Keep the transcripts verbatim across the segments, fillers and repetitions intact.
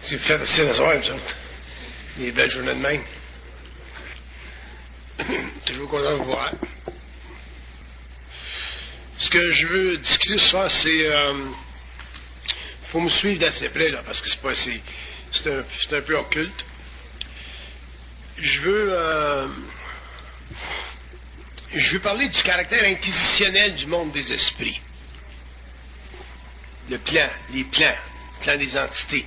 C'est fait assez le soir, vous autres. Les belles journées de même. Toujours content de vous voir. Ce que je veux discuter ce soir, c'est... Euh, faut me suivre d'assez près, là, parce que c'est pas assez... C'est un, c'est un peu occulte. Je veux... Euh, je veux parler du caractère inquisitionnel du monde des esprits. Le plan, les plans, le plan des entités.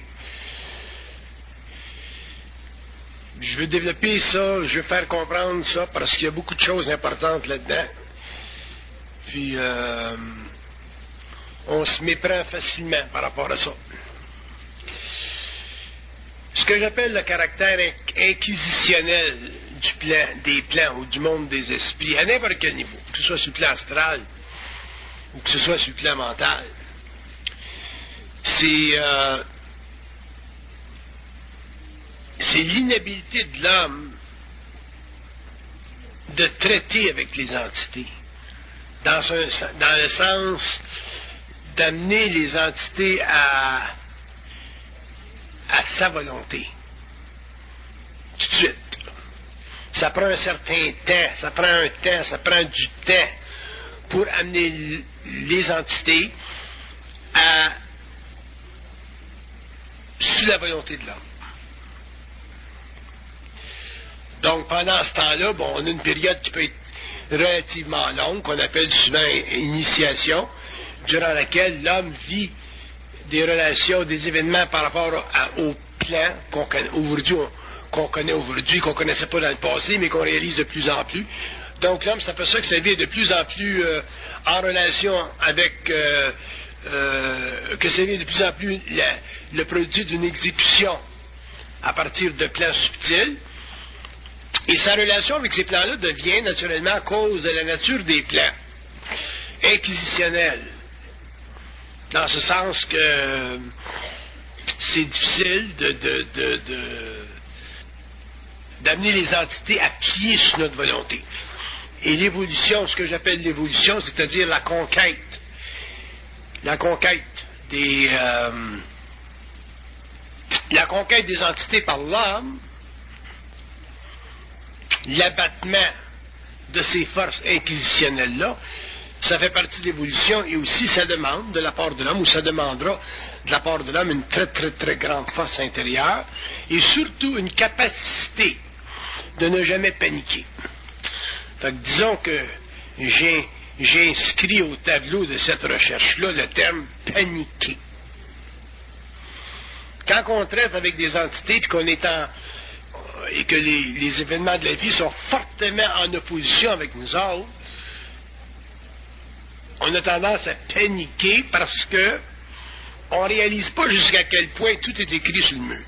Je veux développer ça, je veux faire comprendre ça, parce qu'il y a beaucoup de choses importantes là-dedans. Puis, euh, on se méprend facilement par rapport à ça. Ce que j'appelle le caractère inquisitionnel du plan, des plans ou du monde des esprits, à n'importe quel niveau, que ce soit sur le plan astral ou que ce soit sur le plan mental, c'est... Euh, c'est l'inhabilité de l'homme de traiter avec les entités, dans, un, dans le sens d'amener les entités à, à sa volonté. Tout de suite. Ça prend un certain temps, ça prend un temps, ça prend du temps pour amener les entités à sous la volonté de l'homme. Donc, pendant ce temps-là, bon, on a une période qui peut être relativement longue, qu'on appelle souvent initiation, durant laquelle l'homme vit des relations, des événements par rapport à, au plan qu'on connaît aujourd'hui, qu'on connaît aujourd'hui, qu'on ne connaissait pas dans le passé, mais qu'on réalise de plus en plus. Donc, l'homme s'aperçoit que sa vie est de plus en plus euh, en relation avec... Euh, euh, que sa vie est de plus en plus la, le produit d'une exécution à partir de plans subtils. Et sa relation avec ces plans-là devient naturellement à cause de la nature des plans inquisitionnels. Dans ce sens que c'est difficile de, de, de, de, d'amener les entités à pied sur notre volonté. Et l'évolution, ce que j'appelle l'évolution, c'est-à-dire la conquête, la conquête des, euh, la conquête des entités par l'homme, l'abattement de ces forces inquisitionnelles-là, ça fait partie de l'évolution et aussi ça demande de la part de l'homme, ou ça demandera de la part de l'homme une très très très grande force intérieure et surtout une capacité de ne jamais paniquer. Fait que disons que j'ai, j'ai inscrit au tableau de cette recherche-là le terme paniquer. Quand on traite avec des entités et qu'on est en et que les, les événements de la vie sont fortement en opposition avec nous autres, on a tendance à paniquer parce que on ne réalise pas jusqu'à quel point tout est écrit sur le mur.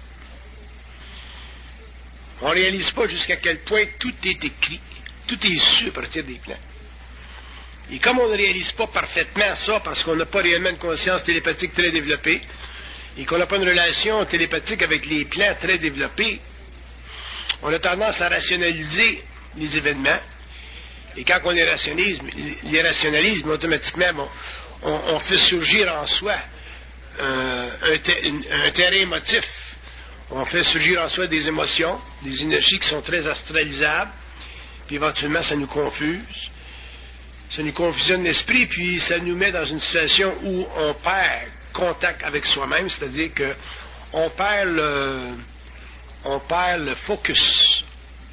On ne réalise pas jusqu'à quel point tout est écrit, tout est su à partir des plans. Et comme on ne réalise pas parfaitement ça parce qu'on n'a pas réellement une conscience télépathique très développée et qu'on n'a pas une relation télépathique avec les plans très développés, on a tendance à rationaliser les événements. Et quand on les rationalise, les rationalise automatiquement, bon, on, on fait surgir en soi euh, un, te, un terrain émotif. On fait surgir en soi des émotions, des énergies qui sont très astralisables. Puis éventuellement, ça nous confuse. Ça nous confusionne l'esprit, puis ça nous met dans une situation où on perd contact avec soi-même, c'est-à-dire qu'on perd le... on perd le focus.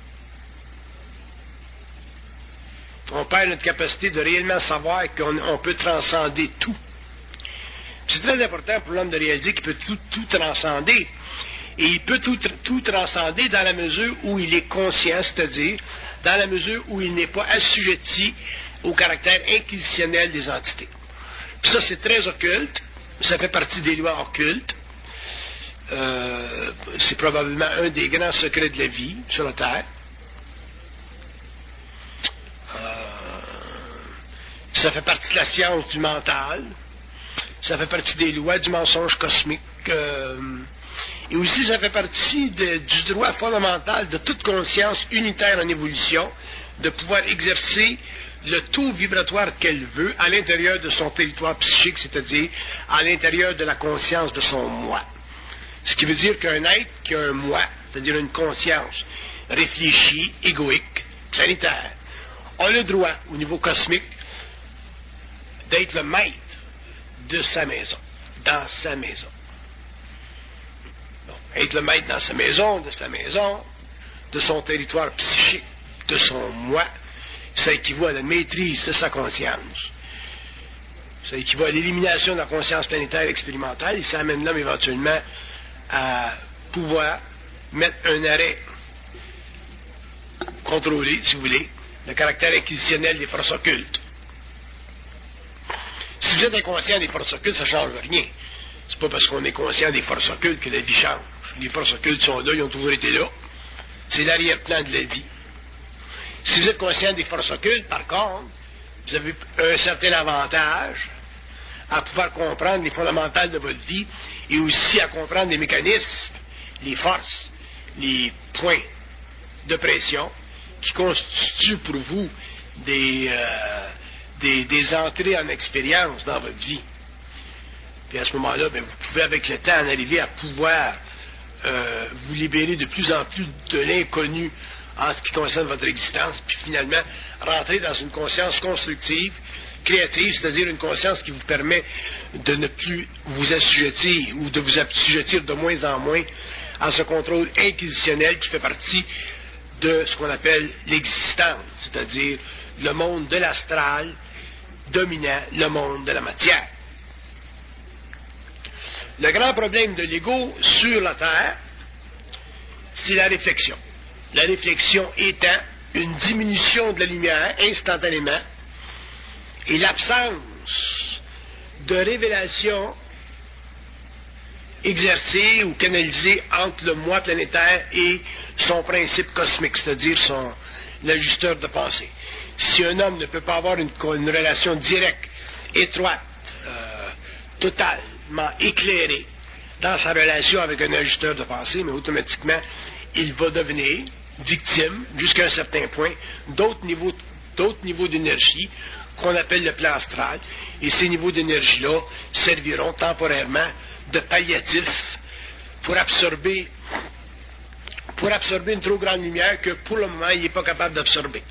On perd notre capacité de réellement savoir qu'on on peut transcender tout. C'est très important pour l'homme de réaliser qu'il peut tout, tout transcender. Et il peut tout, tout transcender dans la mesure où il est conscient, c'est-à-dire dans la mesure où il n'est pas assujetti au caractère inquisitionnel des entités. Puis ça, c'est très occulte. Ça fait partie des lois occultes. Euh, c'est probablement un des grands secrets de la vie sur la Terre. Euh, ça fait partie de la science du mental. Ça fait partie des lois du mensonge cosmique. Euh, et aussi, ça fait partie de, du droit fondamental de toute conscience unitaire en évolution de pouvoir exercer le taux vibratoire qu'elle veut à l'intérieur de son territoire psychique, c'est-à-dire à l'intérieur de la conscience de son moi. Ce qui veut dire qu'un être qui a un moi, c'est-à-dire une conscience réfléchie, égoïque, planétaire, a le droit, au niveau cosmique, d'être le maître de sa maison, dans sa maison. Donc, être le maître dans sa maison, de sa maison, de son territoire psychique, de son moi, ça équivaut à la maîtrise de sa conscience. Ça équivaut à l'élimination de la conscience planétaire expérimentale et ça amène l'homme éventuellement à pouvoir mettre un arrêt contrôlé, si vous voulez, le caractère inquisitionnel des forces occultes. Si vous êtes inconscient des forces occultes, ça ne change rien. C'est pas parce qu'on est conscient des forces occultes que la vie change. Les forces occultes sont là, ils ont toujours été là. C'est l'arrière-plan de la vie. Si vous êtes conscient des forces occultes, par contre, vous avez un certain avantage à pouvoir comprendre les fondamentales de votre vie et aussi à comprendre les mécanismes, les forces, les points de pression qui constituent pour vous des, euh, des, des entrées en expérience dans votre vie. Puis à ce moment-là, bien, vous pouvez avec le temps en arriver à pouvoir euh, vous libérer de plus en plus de l'inconnu en ce qui concerne votre existence, puis finalement rentrer dans une conscience constructive, créative, c'est-à-dire une conscience qui vous permet de ne plus vous assujettir ou de vous assujettir de moins en moins à ce contrôle inquisitionnel qui fait partie de ce qu'on appelle l'existence, c'est-à-dire le monde de l'astral dominant le monde de la matière. Le grand problème de l'ego sur la Terre, c'est la réflexion. La réflexion étant une diminution de la lumière instantanément et l'absence de révélation exercée ou canalisée entre le moi planétaire et son principe cosmique, c'est-à-dire son l'ajusteur de pensée. Si un homme ne peut pas avoir une, une relation directe, étroite, euh, totalement éclairée dans sa relation avec un ajusteur de pensée, mais automatiquement, il va devenir victime, jusqu'à un certain point, d'autres niveaux, d'autres niveaux d'énergie qu'on appelle le plan astral, et ces niveaux d'énergie-là serviront temporairement de palliatif pour absorber pour absorber une trop grande lumière que pour le moment il n'est pas capable d'absorber.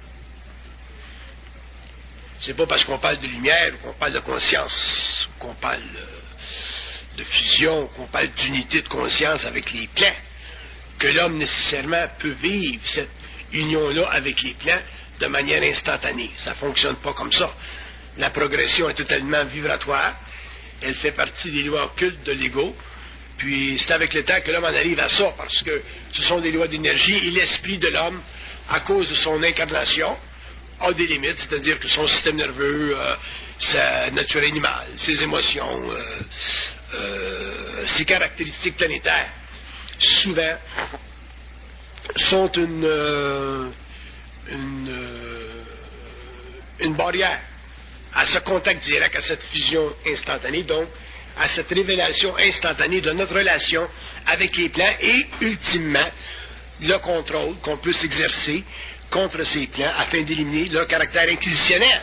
C'est pas parce qu'on parle de lumière, ou qu'on parle de conscience, ou qu'on parle de fusion, ou qu'on parle d'unité de conscience avec les plans, que l'homme nécessairement peut vivre cette union-là avec les plans de manière instantanée. Ça ne fonctionne pas comme ça. La progression est totalement vibratoire. Elle fait partie des lois occultes de l'ego. Puis c'est avec le temps que l'homme en arrive à ça, parce que ce sont des lois d'énergie et l'esprit de l'homme, à cause de son incarnation, a des limites, c'est-à-dire que son système nerveux, euh, sa nature animale, ses émotions, euh, euh, ses caractéristiques planétaires, souvent sont une, euh, une, euh, une barrière à ce contact direct, à cette fusion instantanée, donc à cette révélation instantanée de notre relation avec les plans et, ultimement, le contrôle qu'on peut s'exercer contre ces plans afin d'éliminer leur caractère inquisitionnel.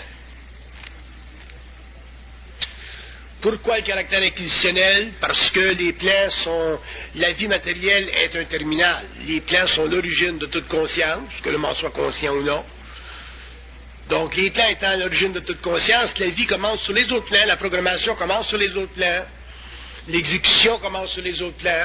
Pourquoi le caractère inquisitionnel? Parce que les plans sont... La vie matérielle est un terminal. Les plans sont l'origine de toute conscience, que l'homme en soit conscient ou non. Donc, les plans étant l'origine de toute conscience, la vie commence sur les autres plans, la programmation commence sur les autres plans, l'exécution commence sur les autres plans.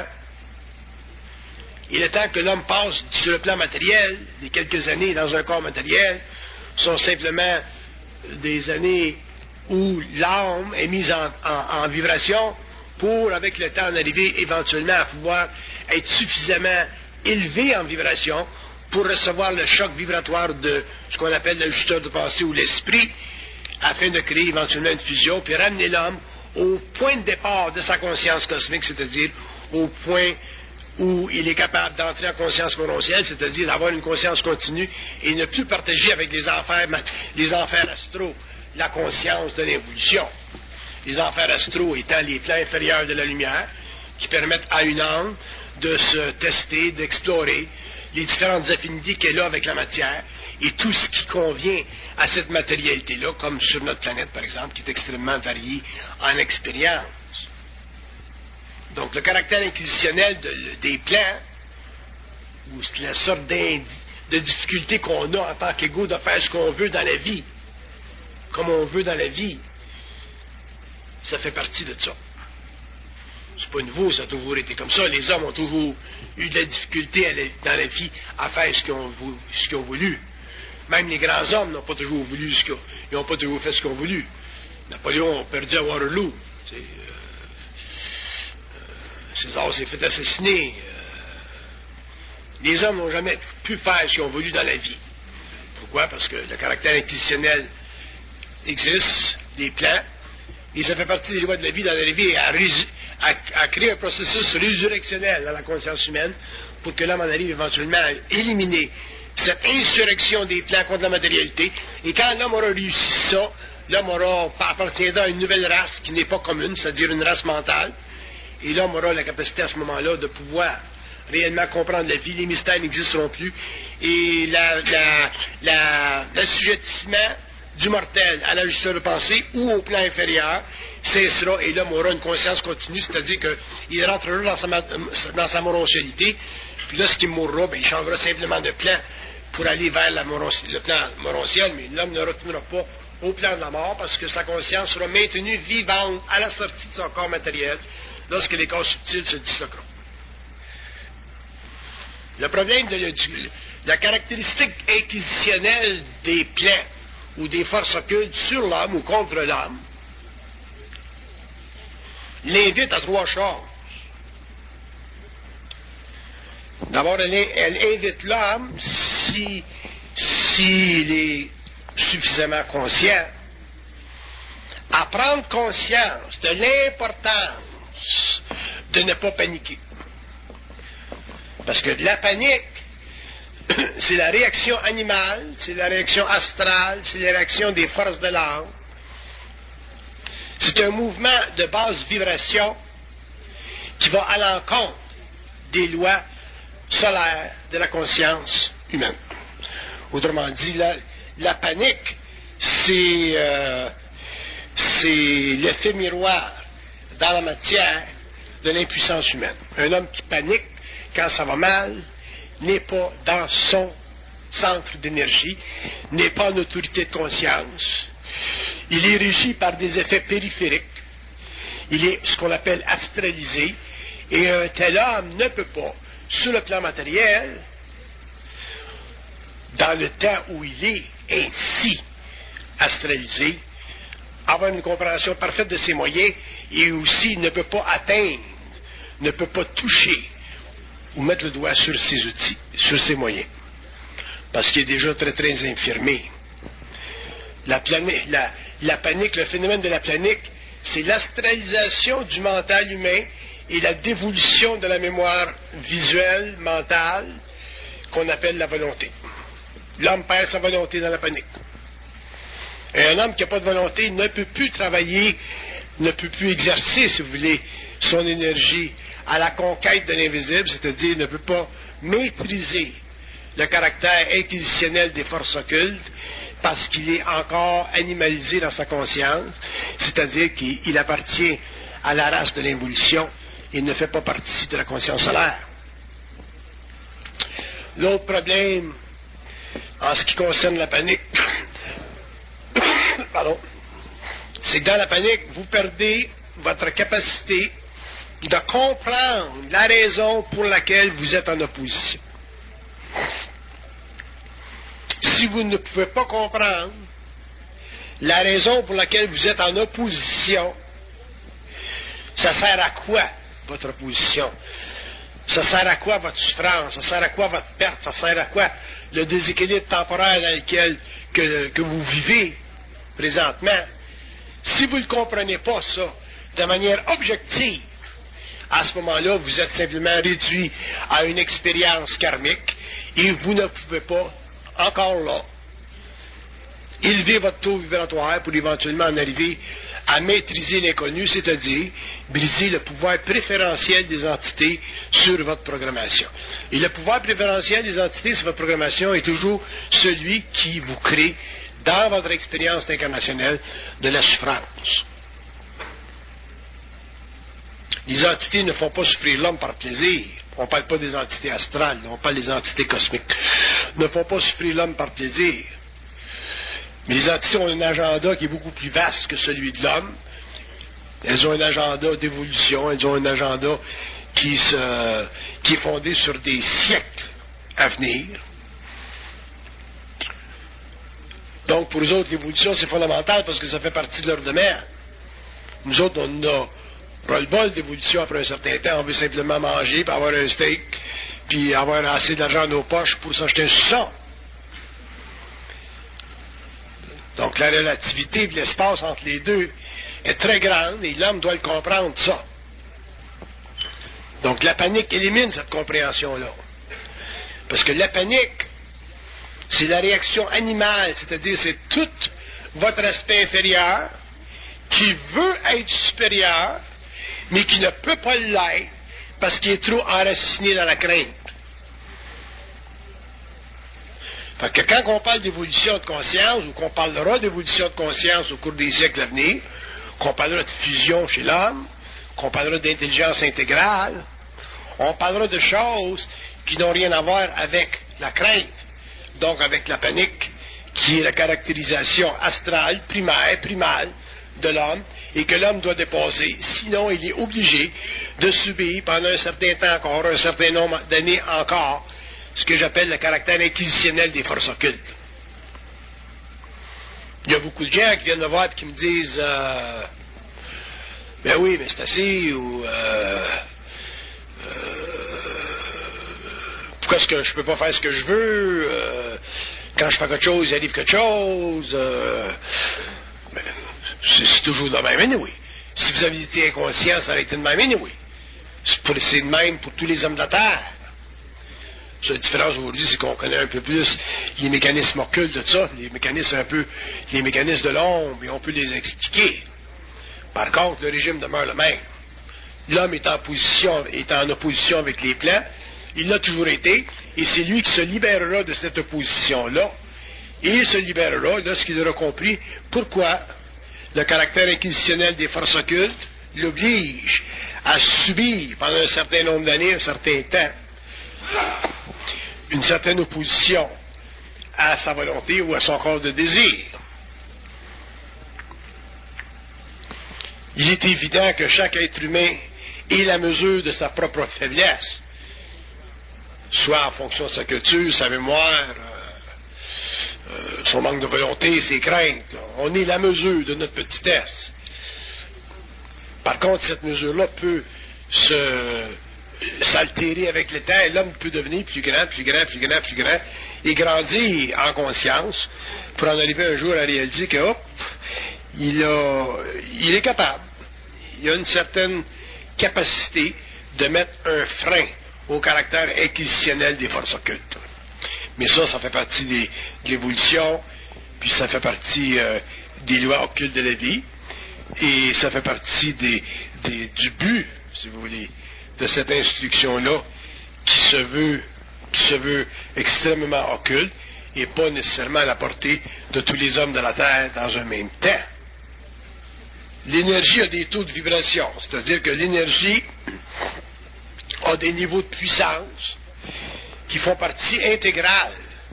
Et le temps que l'homme passe sur le plan matériel, les quelques années dans un corps matériel, sont simplement des années où l'âme est mise en, en, en vibration pour, avec le temps, en arriver éventuellement à pouvoir être suffisamment élevé en vibration pour recevoir le choc vibratoire de ce qu'on appelle l'ajusteur de pensée ou l'esprit, afin de créer éventuellement une fusion, puis ramener l'homme au point de départ de sa conscience cosmique, c'est-à-dire au point où il est capable d'entrer en conscience morontielle, c'est-à-dire d'avoir une conscience continue et ne plus partager avec les enfers, les enfers astraux la conscience de l'évolution. Les enfers astraux étant les plans inférieurs de la lumière, qui permettent à une âme de se tester, d'explorer les différentes affinités qu'elle a avec la matière et tout ce qui convient à cette matérialité-là, comme sur notre planète, par exemple, qui est extrêmement variée en expérience. Donc, le caractère inquisitionnel de, des plans, ou la sorte de difficulté qu'on a en tant qu'égo de faire ce qu'on veut dans la vie, comme on veut dans la vie, ça fait partie de ça. C'est pas nouveau, ça a toujours été comme ça. Les hommes ont toujours eu de la difficulté à la, dans la vie à faire ce qu'ils ont, ce qu'ils ont voulu. Même les grands hommes n'ont pas toujours voulu ce qu'ils ont, ils n'ont pas toujours fait ce qu'ils ont voulu. Napoléon a perdu à Waterloo. C'est, euh, euh, César s'est fait assassiner. Euh, les hommes n'ont jamais pu faire ce qu'ils ont voulu dans la vie. Pourquoi? Parce que le caractère inquisitionnel existe, des plans, et ça fait partie des lois de la vie dans la vie à, à, à créer un processus résurrectionnel dans la conscience humaine pour que l'homme en arrive éventuellement à éliminer cette insurrection des plans contre la matérialité. Et quand l'homme aura réussi ça, l'homme aura, appartiendra à une nouvelle race qui n'est pas commune, c'est-à-dire une race mentale, et l'homme aura la capacité à ce moment-là de pouvoir réellement comprendre la vie, les mystères n'existeront plus, et la, la, la, l'assujettissement du mortel à la justice de pensée ou au plan inférieur cessera, et l'homme aura une conscience continue, c'est-à-dire qu'il rentrera dans sa, dans sa morontialité, puis lorsqu'il mourra, ben, il changera simplement de plan pour aller vers la moron, le plan morontiel, mais l'homme ne retournera pas au plan de la mort parce que sa conscience sera maintenue vivante à la sortie de son corps matériel lorsque les corps subtils se disloqueront. Le problème de, de la caractéristique inquisitionnelle des plans ou des forces occultes sur l'homme ou contre l'homme l'invite à trois choses. D'abord, elle, elle invite l'homme, si, s'il est suffisamment conscient, à prendre conscience de l'importance de ne pas paniquer. Parce que la panique, c'est la réaction animale, c'est la réaction astrale, c'est la réaction des forces de l'âme. C'est un mouvement de basse vibration qui va à l'encontre des lois solaires de la conscience humaine. Autrement dit, la, la panique, c'est, euh, c'est l'effet miroir dans la matière de l'impuissance humaine. Un homme qui panique quand ça va mal n'est pas dans son centre d'énergie, n'est pas en autorité de conscience. Il est régi par des effets périphériques. Il est ce qu'on appelle astralisé. Et un tel homme ne peut pas, sur le plan matériel, dans le temps où il est ainsi astralisé, avoir une compréhension parfaite de ses moyens et aussi ne peut pas atteindre, ne peut pas toucher ou mettre le doigt sur ses outils, sur ses moyens. Parce qu'il est déjà très très infirmé. La, plani- la, la panique, le phénomène de la panique, c'est l'astralisation du mental humain et la dévolution de la mémoire visuelle, mentale, qu'on appelle la volonté. L'homme perd sa volonté dans la panique. Et un homme qui n'a pas de volonté ne peut plus travailler, ne peut plus exercer, si vous voulez, son énergie à la conquête de l'invisible, c'est-à-dire ne peut pas maîtriser le caractère inquisitionnel des forces occultes parce qu'il est encore animalisé dans sa conscience, c'est-à-dire qu'il appartient à la race de l'involution et ne fait pas partie de la conscience solaire. L'autre problème, en ce qui concerne la panique, pardon, c'est que dans la panique, vous perdez votre capacité de comprendre la raison pour laquelle vous êtes en opposition. Si vous ne pouvez pas comprendre la raison pour laquelle vous êtes en opposition, ça sert à quoi votre opposition? Ça sert à quoi votre souffrance? Ça sert à quoi votre perte? Ça sert à quoi le déséquilibre temporaire dans lequel que, que vous vivez présentement? Si vous ne comprenez pas ça de manière objective, à ce moment-là, vous êtes simplement réduit à une expérience karmique et vous ne pouvez pas, encore là, élever votre taux vibratoire pour éventuellement en arriver à maîtriser l'inconnu, c'est-à-dire briser le pouvoir préférentiel des entités sur votre programmation. Et le pouvoir préférentiel des entités sur votre programmation est toujours celui qui vous crée, dans votre expérience incarnationnelle, de la souffrance. Les entités ne font pas souffrir l'homme par plaisir. On ne parle pas des entités astrales, on parle des entités cosmiques. Ne font pas souffrir l'homme par plaisir. Mais les entités ont un agenda qui est beaucoup plus vaste que celui de l'homme. Elles ont un agenda d'évolution, elles ont un agenda qui, se, qui est fondé sur des siècles à venir. Donc, pour eux autres, l'évolution, c'est fondamental parce que ça fait partie de leur domaine. Nous autres, on a ras-le-bol d'évolution après un certain temps. On veut simplement manger, puis avoir un steak, puis avoir assez d'argent dans nos poches pour s'acheter un suçon. Donc, la relativité de l'espace entre les deux est très grande et l'homme doit le comprendre, ça. Donc, la panique élimine cette compréhension-là. Parce que la panique, c'est la réaction animale, c'est-à-dire c'est tout votre aspect inférieur qui veut être supérieur, mais qui ne peut pas l'être parce qu'il est trop enraciné dans la crainte. Fait que quand on parle d'évolution de conscience, ou qu'on parlera d'évolution de conscience au cours des siècles à venir, qu'on parlera de fusion chez l'homme, qu'on parlera d'intelligence intégrale, on parlera de choses qui n'ont rien à voir avec la crainte, donc avec la panique, qui est la caractérisation astrale, primaire, primale de l'homme, et que l'homme doit dépasser, sinon il est obligé de subir pendant un certain temps encore, un certain nombre d'années encore, ce que j'appelle le caractère inquisitionnel des forces occultes. Il y a beaucoup de gens qui viennent me voir et qui me disent euh, ben oui, mais c'est assez, ou euh, euh, pourquoi est-ce que je peux pas faire ce que je veux, euh, quand je fais quelque chose, il arrive quelque chose, euh, ben, c'est, c'est toujours de même, anyway. Si vous avez été inconscient, ça aurait été de même, anyway. C'est, pour, c'est de même pour tous les hommes de la Terre. La différence aujourd'hui, c'est qu'on connaît un peu plus les mécanismes occultes de ça, les mécanismes un peu, les mécanismes de l'ombre, et on peut les expliquer. Par contre, le régime demeure le même. L'homme est en position, est en opposition avec les plans, il l'a toujours été, et c'est lui qui se libérera de cette opposition-là, et il se libérera lorsqu'il aura compris pourquoi le caractère inquisitionnel des forces occultes l'oblige à subir pendant un certain nombre d'années, un certain temps, une certaine opposition à sa volonté ou à son corps de désir. Il est évident que chaque être humain est la mesure de sa propre faiblesse, soit en fonction de sa culture, sa mémoire, euh, euh, son manque de volonté, ses craintes. Là. On est la mesure de notre petitesse. Par contre, cette mesure-là peut se s'altérer avec le temps, et l'homme peut devenir plus grand, plus grand, plus grand, plus grand, et grandir en conscience pour en arriver un jour à réaliser que, hop, il, a, il est capable, il a une certaine capacité de mettre un frein au caractère inquisitionnel des forces occultes. Mais ça, ça fait partie des, de l'évolution, puis ça fait partie euh, des lois occultes de la vie, et ça fait partie des, des, du but, si vous voulez, de cette instruction-là qui se veut, qui se veut extrêmement occulte et pas nécessairement à la portée de tous les hommes de la Terre dans un même temps. L'énergie a des taux de vibration, c'est-à-dire que l'énergie a des niveaux de puissance qui font partie intégrale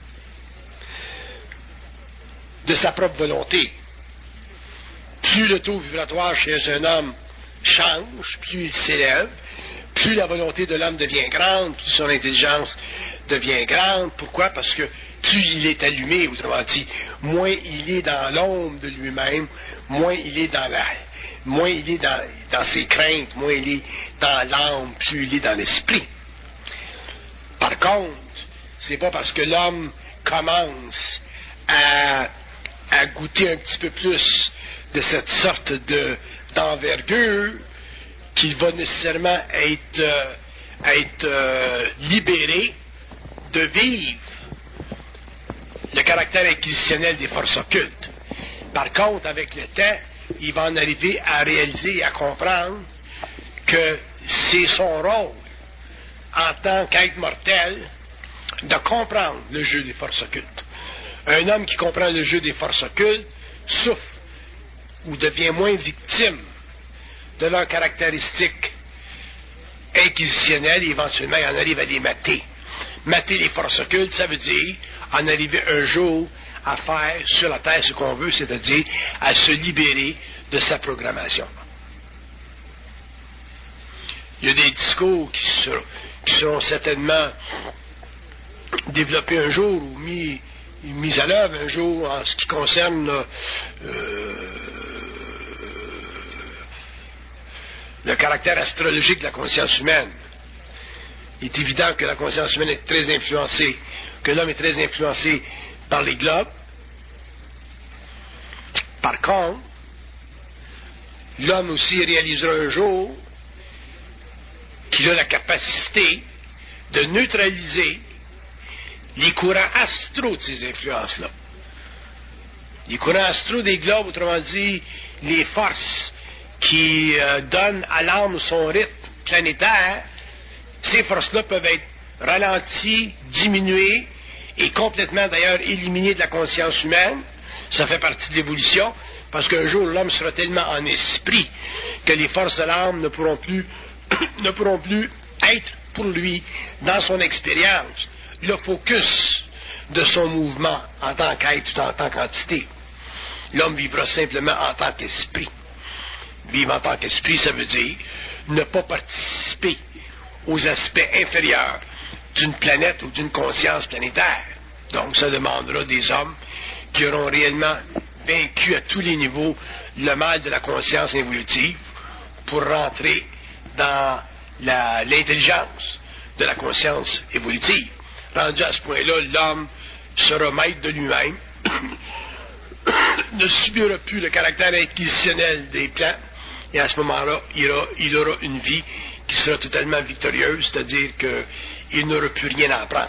de sa propre volonté. Plus le taux vibratoire chez un homme change, plus il s'élève, plus la volonté de l'homme devient grande, plus son intelligence devient grande. Pourquoi? Parce que plus il est allumé, autrement dit, moins il est dans l'ombre de lui-même, moins il est dans la, moins il est dans, dans ses craintes, moins il est dans l'âme, plus il est dans l'esprit. Par contre, c'est pas parce que l'homme commence à, à goûter un petit peu plus de cette sorte de, d'envergure qu'il va nécessairement être, euh, être euh, libéré de vivre le caractère inquisitionnel des forces occultes. Par contre, avec le temps, il va en arriver à réaliser et à comprendre que c'est son rôle, en tant qu'être mortel, de comprendre le jeu des forces occultes. Un homme qui comprend le jeu des forces occultes souffre ou devient moins victime de leurs caractéristiques inquisitionnels, et éventuellement, il en arrive à les mater. Mater les forces occultes, ça veut dire en arriver un jour à faire sur la Terre ce qu'on veut, c'est-à-dire à se libérer de sa programmation. Il y a des discours qui seront, qui seront certainement développés un jour ou mis, mis à l'œuvre un jour en ce qui concerne euh, le caractère astrologique de la conscience humaine. Il est évident que la conscience humaine est très influencée, que l'homme est très influencé par les globes. Par contre, l'homme aussi réalisera un jour qu'il a la capacité de neutraliser les courants astraux de ces influences-là. Les courants astraux des globes, autrement dit, les forces qui euh, donnent à l'âme son rythme planétaire, ces forces-là peuvent être ralenties, diminuées et complètement d'ailleurs éliminées de la conscience humaine. Ça fait partie de l'évolution, parce qu'un jour l'homme sera tellement en esprit que les forces de l'âme ne pourront plus ne pourront plus être pour lui dans son expérience le focus de son mouvement en tant qu'être ou en tant qu'entité. L'homme vivra simplement en tant qu'esprit. Vivre en tant qu'esprit, ça veut dire ne pas participer aux aspects inférieurs d'une planète ou d'une conscience planétaire. Donc, ça demandera des hommes qui auront réellement vaincu à tous les niveaux le mal de la conscience évolutive pour rentrer dans la, l'intelligence de la conscience évolutive. Rendu à ce point-là, l'homme sera maître de lui-même, ne subira plus le caractère inquisitionnel des plans, et à ce moment-là, il aura, il aura une vie qui sera totalement victorieuse, c'est-à-dire qu'il n'aura plus rien à apprendre.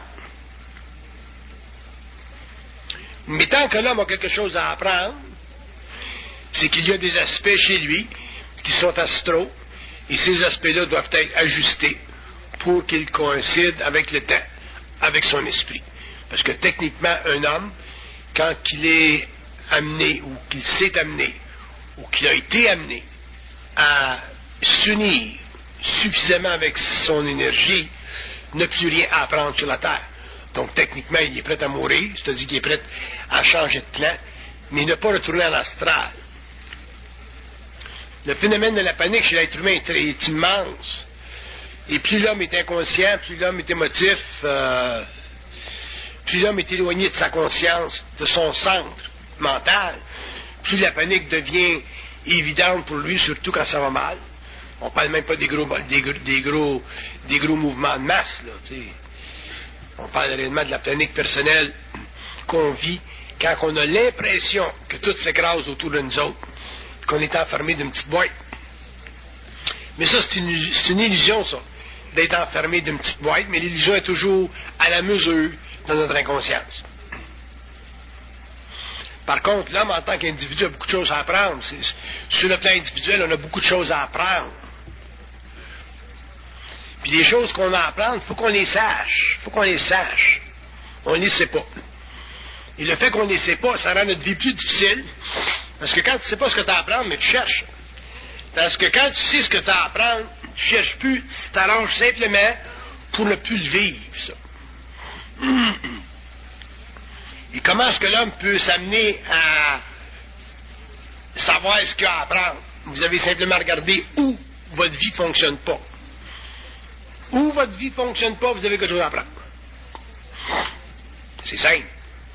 Mais tant que l'homme a quelque chose à apprendre, c'est qu'il y a des aspects chez lui qui sont astraux, et ces aspects-là doivent être ajustés pour qu'ils coïncident avec le temps, avec son esprit. Parce que techniquement, un homme, quand il est amené, ou qu'il s'est amené, ou qu'il a été amené à s'unir suffisamment avec son énergie, n'a plus rien à apprendre sur la Terre. Donc, techniquement, il est prêt à mourir, c'est-à-dire qu'il est prêt à changer de plan, mais ne pas retourner en astral. Le phénomène de la panique chez l'être humain est, est immense. Et plus l'homme est inconscient, plus l'homme est émotif, euh, plus l'homme est éloigné de sa conscience, de son centre mental, plus la panique devient évidente pour lui, surtout quand ça va mal. On parle même pas des gros, des, des gros, des gros mouvements de masse, là, tu sais. On parle réellement de la panique personnelle qu'on vit quand on a l'impression que tout s'écrase autour de nous autres, qu'on est enfermé d'une petite boîte. Mais ça, c'est une, c'est une illusion, ça, d'être enfermé d'une petite boîte, mais l'illusion est toujours à la mesure de notre inconscience. Par contre, l'homme, en tant qu'individu, a beaucoup de choses à apprendre. C'est, sur le plan individuel, on a beaucoup de choses à apprendre. Puis les choses qu'on a à apprendre, il faut qu'on les sache. Il faut qu'on les sache. On ne les sait pas. Et le fait qu'on ne les sait pas, ça rend notre vie plus difficile. Parce que quand tu ne sais pas ce que tu as à apprendre, mais tu cherches. Parce que quand tu sais ce que tu as à apprendre, tu ne cherches plus, tu t'arranges simplement pour ne plus le vivre, ça. Et comment est-ce que l'homme peut s'amener à savoir ce qu'il a à apprendre? Vous avez simplement regardé où votre vie ne fonctionne pas. Où votre vie ne fonctionne pas, vous avez quelque chose à apprendre. C'est simple.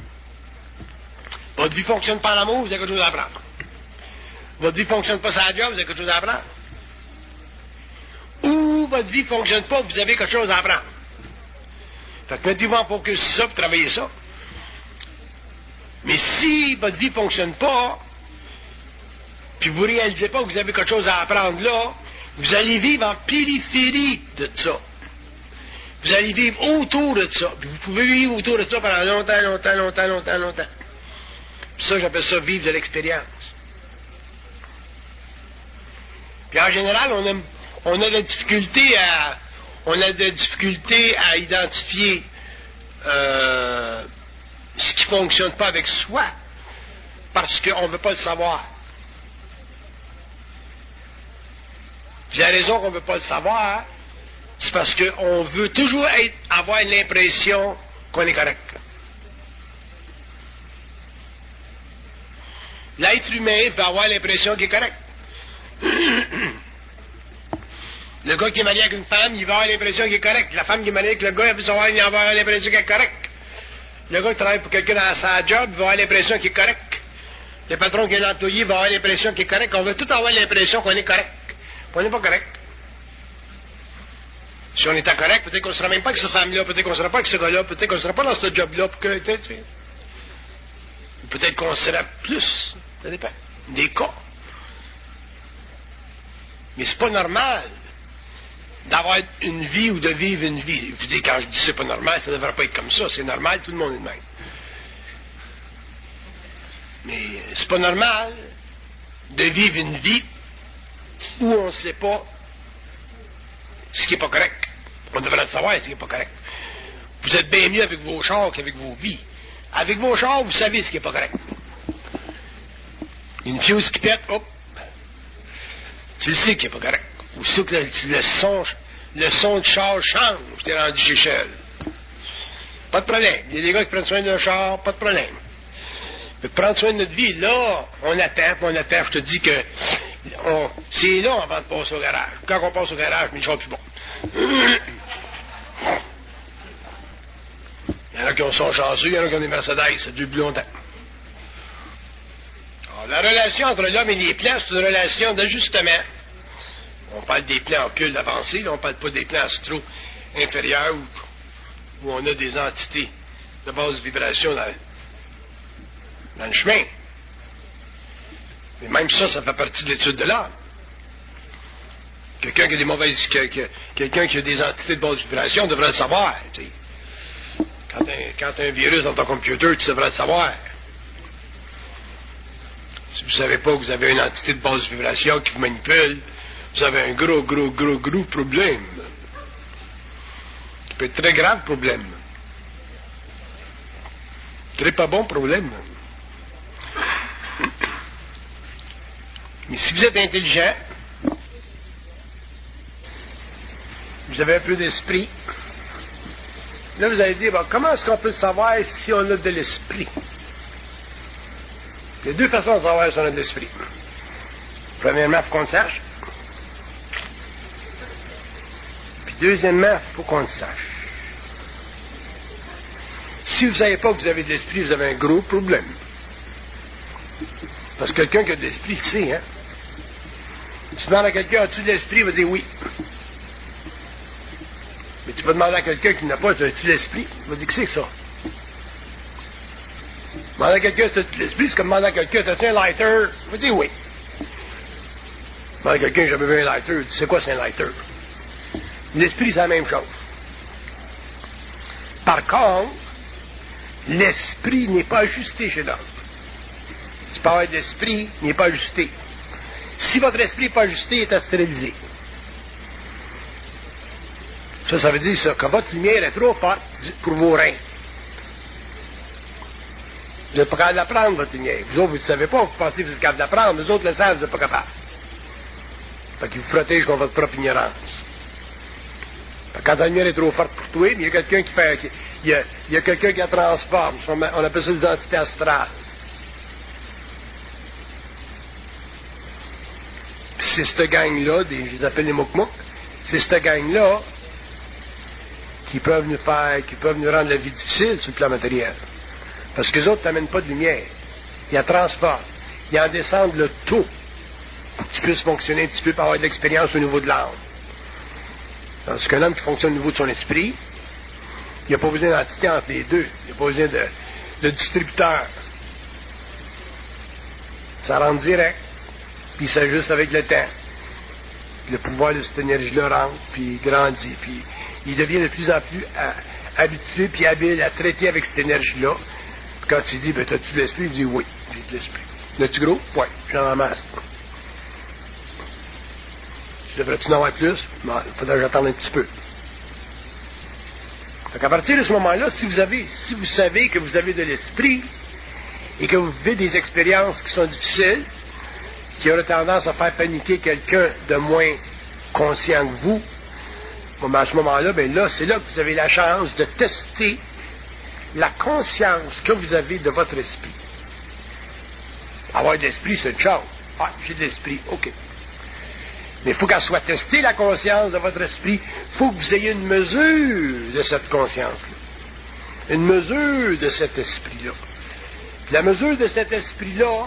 Votre vie ne fonctionne pas en amour, vous avez quelque chose à apprendre. Votre vie ne fonctionne pas sur la job, vous avez quelque chose à apprendre. Où votre vie ne fonctionne pas, vous avez quelque chose à apprendre. Fait que mettez-vous en focus sur ça, pour travailler ça. Mais si votre vie ne fonctionne pas, puis vous ne réalisez pas que vous avez quelque chose à apprendre là, vous allez vivre en périphérie de ça. Vous allez vivre autour de ça. Puis vous pouvez vivre autour de ça pendant longtemps, longtemps, longtemps, longtemps, longtemps. Puis ça, j'appelle ça vivre de l'expérience. Puis en général, on a, on a de la difficulté à, on a de la difficulté à identifier euh, ce qui ne fonctionne pas avec soi, parce qu'on ne veut pas le savoir. Puis la raison qu'on ne veut pas le savoir, c'est parce qu'on veut toujours être, avoir l'impression qu'on est correct. L'être humain va avoir l'impression qu'il est correct. Le gars qui est marié avec une femme, il va avoir l'impression qu'il est correct. La femme qui est mariée avec le gars, elle va savoir, il va avoir l'impression qu'il est correct. Le gars qui travaille pour quelqu'un dans sa job, il va avoir l'impression qu'il est correct. Le patron qui est un employé va avoir l'impression qu'il est correct. On veut tout avoir l'impression qu'on est correct. Puis on n'est pas correct. Si on était correct, peut-être qu'on ne sera même pas avec cette femme-là, peut-être qu'on ne sera pas avec ce gars-là, peut-être qu'on ne sera pas dans ce job-là, peut-être, peut-être qu'on sera plus. Ça dépend. Des cas. Mais c'est pas normal d'avoir une vie ou de vivre une vie. Vous dites, quand je dis c'est pas normal, ça ne devrait pas être comme ça. C'est normal, tout le monde est de même. Mais c'est pas normal de vivre une vie où on ne sait pas ce qui n'est pas correct. On devrait le savoir, ce qui n'est pas correct. Vous êtes bien mieux avec vos chars qu'avec vos vies. Avec vos chars, vous savez ce qui n'est pas correct. Une fuse qui pète, hop, tu le sais qu'il n'est pas correct. Ou c'est que le, le son, le son de char change, t'es rendu chez Shell. Pas de problème. Il y a des gars qui prennent soin d'un char, pas de problème. Mais prendre soin de notre vie, là, on attend, puis on attend. Je te dis que on, c'est là avant de passer au garage. Quand on passe au garage, mes chars plus bons. Il y en a qui sont chanceux, il y en a qui ont des Mercedes, ça dure plus longtemps. Alors, la relation entre l'homme et les plans, c'est une relation d'ajustement. On parle des plans occultes avancés, là, on ne parle pas des plans astraux inférieurs où, où on a des entités de basse vibration dans, dans le chemin. Mais même ça, ça fait partie de l'étude de l'âme. Quelqu'un qui a des mauvaises... Que, que, quelqu'un qui a des entités de basse vibration devrait le savoir, tu sais. Quand tu as un virus dans ton computer, tu devrais le savoir. Si vous ne savez pas que vous avez une entité de basse vibration qui vous manipule, vous avez un gros, gros, gros, gros problème. Ça peut être très grave problème. Très pas bon problème. Mais si vous êtes intelligent, vous avez un peu d'esprit, là vous allez dire, bon, comment est-ce qu'on peut savoir si on a de l'esprit? Il y a deux façons de savoir si on a de l'esprit. Premièrement, il faut qu'on le sache. Puis deuxièmement, il faut qu'on le sache. Si vous ne savez pas que vous avez de l'esprit, vous avez un gros problème. Parce que quelqu'un qui a de l'esprit, il sait, hein? Tu demandes à quelqu'un, as-tu de l'esprit? Il va dire oui. Mais tu peux demander à quelqu'un qui n'a pas, as-tu de l'esprit? Il va dire que c'est ça. Demander à quelqu'un, as-tu de l'esprit? C'est comme demander à quelqu'un, as-tu un lighter? Il va dire oui. Demander à quelqu'un, j'ai jamais vu un lighter. Tu sais quoi, c'est un lighter? L'esprit, c'est la même chose. Par contre, l'esprit n'est pas ajusté chez l'homme. Tu peux avoir de l'esprit, il n'est pas ajusté. Si votre esprit n'est pas ajusté, il est à stériliser. Ça, ça veut dire ça, que votre lumière est trop forte pour vos reins. Vous n'êtes pas capable de la prendre, votre lumière. Vous autres, vous ne le savez pas, vous pensez que vous êtes capable de la prendre. Nous autres, le savent, vous n'êtes pas capable. Fait qu'il vous protège contre votre propre ignorance. Fait que quand la lumière est trop forte pour toi, il y a quelqu'un qui fait... Il y a, il y a quelqu'un qui la transforme. On appelle ça des entités astrales. C'est cette gang-là, des, je les appelle les mouk-mouk, c'est cette gang-là qui peuvent nous faire, qui peuvent nous rendre la vie difficile sur le plan matériel. Parce que les autres n'amènent pas de lumière. Ils la transforment. Ils en descendent le taux pour que tu puisses fonctionner un petit peu pour avoir de l'expérience au niveau de l'âme. Parce qu'un homme qui fonctionne au niveau de son esprit, il n'y a pas besoin d'entité entre les deux. Il n'y a pas besoin de, de distributeur. Ça rentre direct. Puis il s'ajuste avec le temps. Le pouvoir de cette énergie-là rentre, puis il grandit, puis il devient de plus en plus à, habitué, puis habile à traiter avec cette énergie-là. Puis quand tu dis, ben, t'as-tu de l'esprit? Il dit, oui, j'ai de l'esprit. L'as-tu gros? Oui, j'en ramasse. Devrais-tu en avoir plus? Non, il faudrait que j'attende un petit peu. Fait qu'à partir de ce moment-là, si vous avez, si vous savez que vous avez de l'esprit, et que vous vivez des expériences qui sont difficiles, qui auraient tendance à faire paniquer quelqu'un de moins conscient que vous, Bon, ben à ce moment-là, ben là, c'est là que vous avez la chance de tester la conscience que vous avez de votre esprit. Avoir de l'esprit, c'est une chose. Ah, j'ai de l'esprit, OK. Mais il faut qu'elle soit testée, la conscience de votre esprit. Il faut que vous ayez une mesure de cette conscience-là. Une mesure de cet esprit-là. Puis la mesure de cet esprit-là,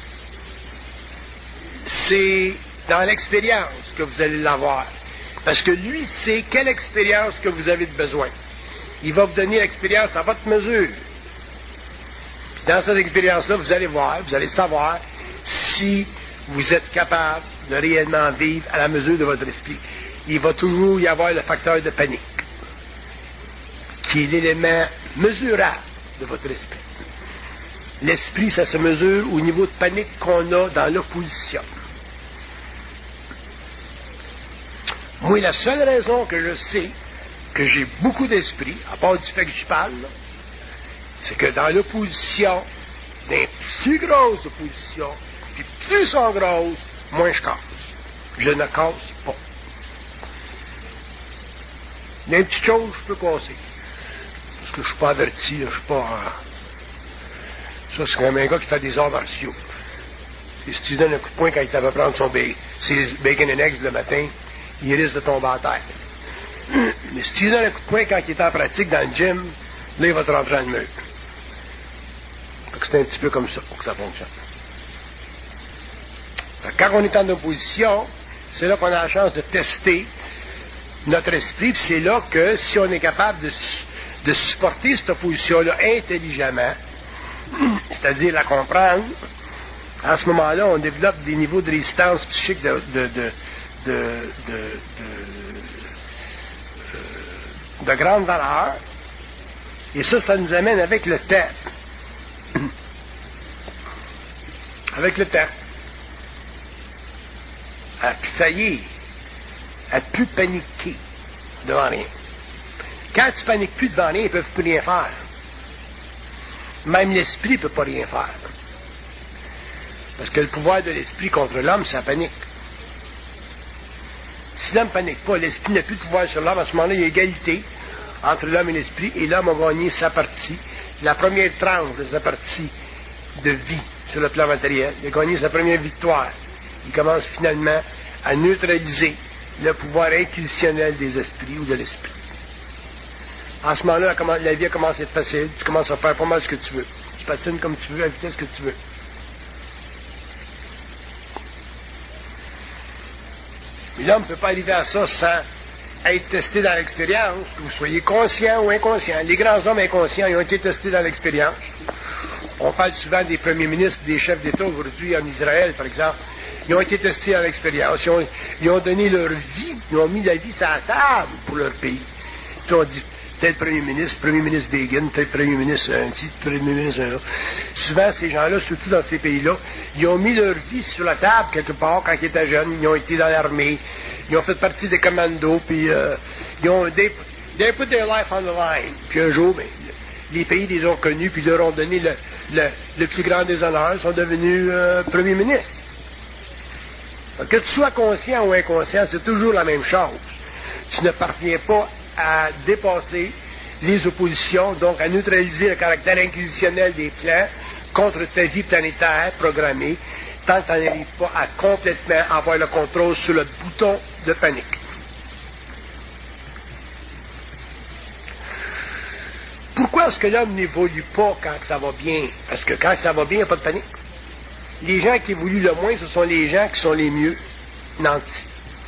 c'est dans l'expérience que vous allez l'avoir. Parce que lui sait quelle expérience que vous avez de besoin. Il va vous donner l'expérience à votre mesure. Puis dans cette expérience-là, vous allez voir, vous allez savoir si vous êtes capable de réellement vivre à la mesure de votre esprit. Il va toujours y avoir le facteur de panique, qui est l'élément mesurable de votre esprit. L'esprit, ça se mesure au niveau de panique qu'on a dans l'opposition. Moi, la seule raison que je sais que j'ai beaucoup d'esprit, à part du fait que je parle, là, c'est que dans l'opposition, des plus grosses oppositions, puis plus sont grosses, moins je casse. Je ne casse pas. Il y a une petite chose que je peux casser. Parce que je ne suis pas averti, là, je suis pas... Euh... Ça, c'est comme un gars qui fait des arts martiaux. Et si tu lui donnes un coup de poing quand il t'avait prendre son ba- ses bacon and eggs le matin, il risque de tomber à terre. Mais si tu lui donnes un coup de poing quand il est en pratique dans le gym, là, il va te rentrer dans le mur. Donc, c'est un petit peu comme ça pour que ça fonctionne. Donc, quand on est en opposition, c'est là qu'on a la chance de tester notre esprit, puis c'est là que, si on est capable de, de supporter cette opposition-là intelligemment, c'est-à-dire la comprendre, à ce moment-là, on développe des niveaux de résistance psychique de, de, de, de, de, de, de, de grande valeur. Et ça, ça nous amène avec le temps. Avec le temps. À plus faillir. À plus paniquer devant rien. Quand tu paniques plus devant rien, ils ne peuvent plus rien faire. Même l'esprit ne peut pas rien faire. Parce que le pouvoir de l'esprit contre l'homme, c'est la panique. Si l'homme ne panique pas, l'esprit n'a plus de pouvoir sur l'homme, à ce moment-là, il y a égalité entre l'homme et l'esprit, et l'homme a gagné sa partie. La première tranche de sa partie de vie sur le plan matériel, il a gagné sa première victoire. Il commence finalement à neutraliser le pouvoir intuitionnel des esprits ou de l'esprit. En ce moment-là, la vie a commencé à être facile. Tu commences à faire pas mal ce que tu veux. Tu patines comme tu veux, à la vitesse que tu veux. Mais l'homme ne peut pas arriver à ça sans être testé dans l'expérience, que vous soyez conscient ou inconscient. Les grands hommes inconscients, ils ont été testés dans l'expérience. On parle souvent des premiers ministres, des chefs d'État aujourd'hui en Israël, par exemple. Ils ont été testés dans l'expérience. Ils ont, ils ont donné leur vie, ils ont mis la vie sur la table pour leur pays. Ils ont dit, tel premier ministre, premier ministre Begin, tel premier ministre un petit, premier ministre un autre. Souvent, ces gens-là, surtout dans ces pays-là, ils ont mis leur vie sur la table quelque part quand ils étaient jeunes. Ils ont été dans l'armée, ils ont fait partie des commandos, puis euh, ils ont they, they put their life on the line. Puis un jour, ben, les pays les ont connus, puis leur ont donné le, le, le plus grand des honneurs, ils sont devenus euh, premiers ministres. Donc, que tu sois conscient ou inconscient, c'est toujours la même chose. Tu ne parviens pas à dépasser les oppositions, donc à neutraliser le caractère inquisitionnel des plans contre ta vie planétaire programmée, tant que tu n'arrives pas à complètement avoir le contrôle sur le bouton de panique. Pourquoi est-ce que l'homme n'évolue pas quand ça va bien? Parce que quand ça va bien, il n'y a pas de panique. Les gens qui évoluent le moins, ce sont les gens qui sont les mieux nantis.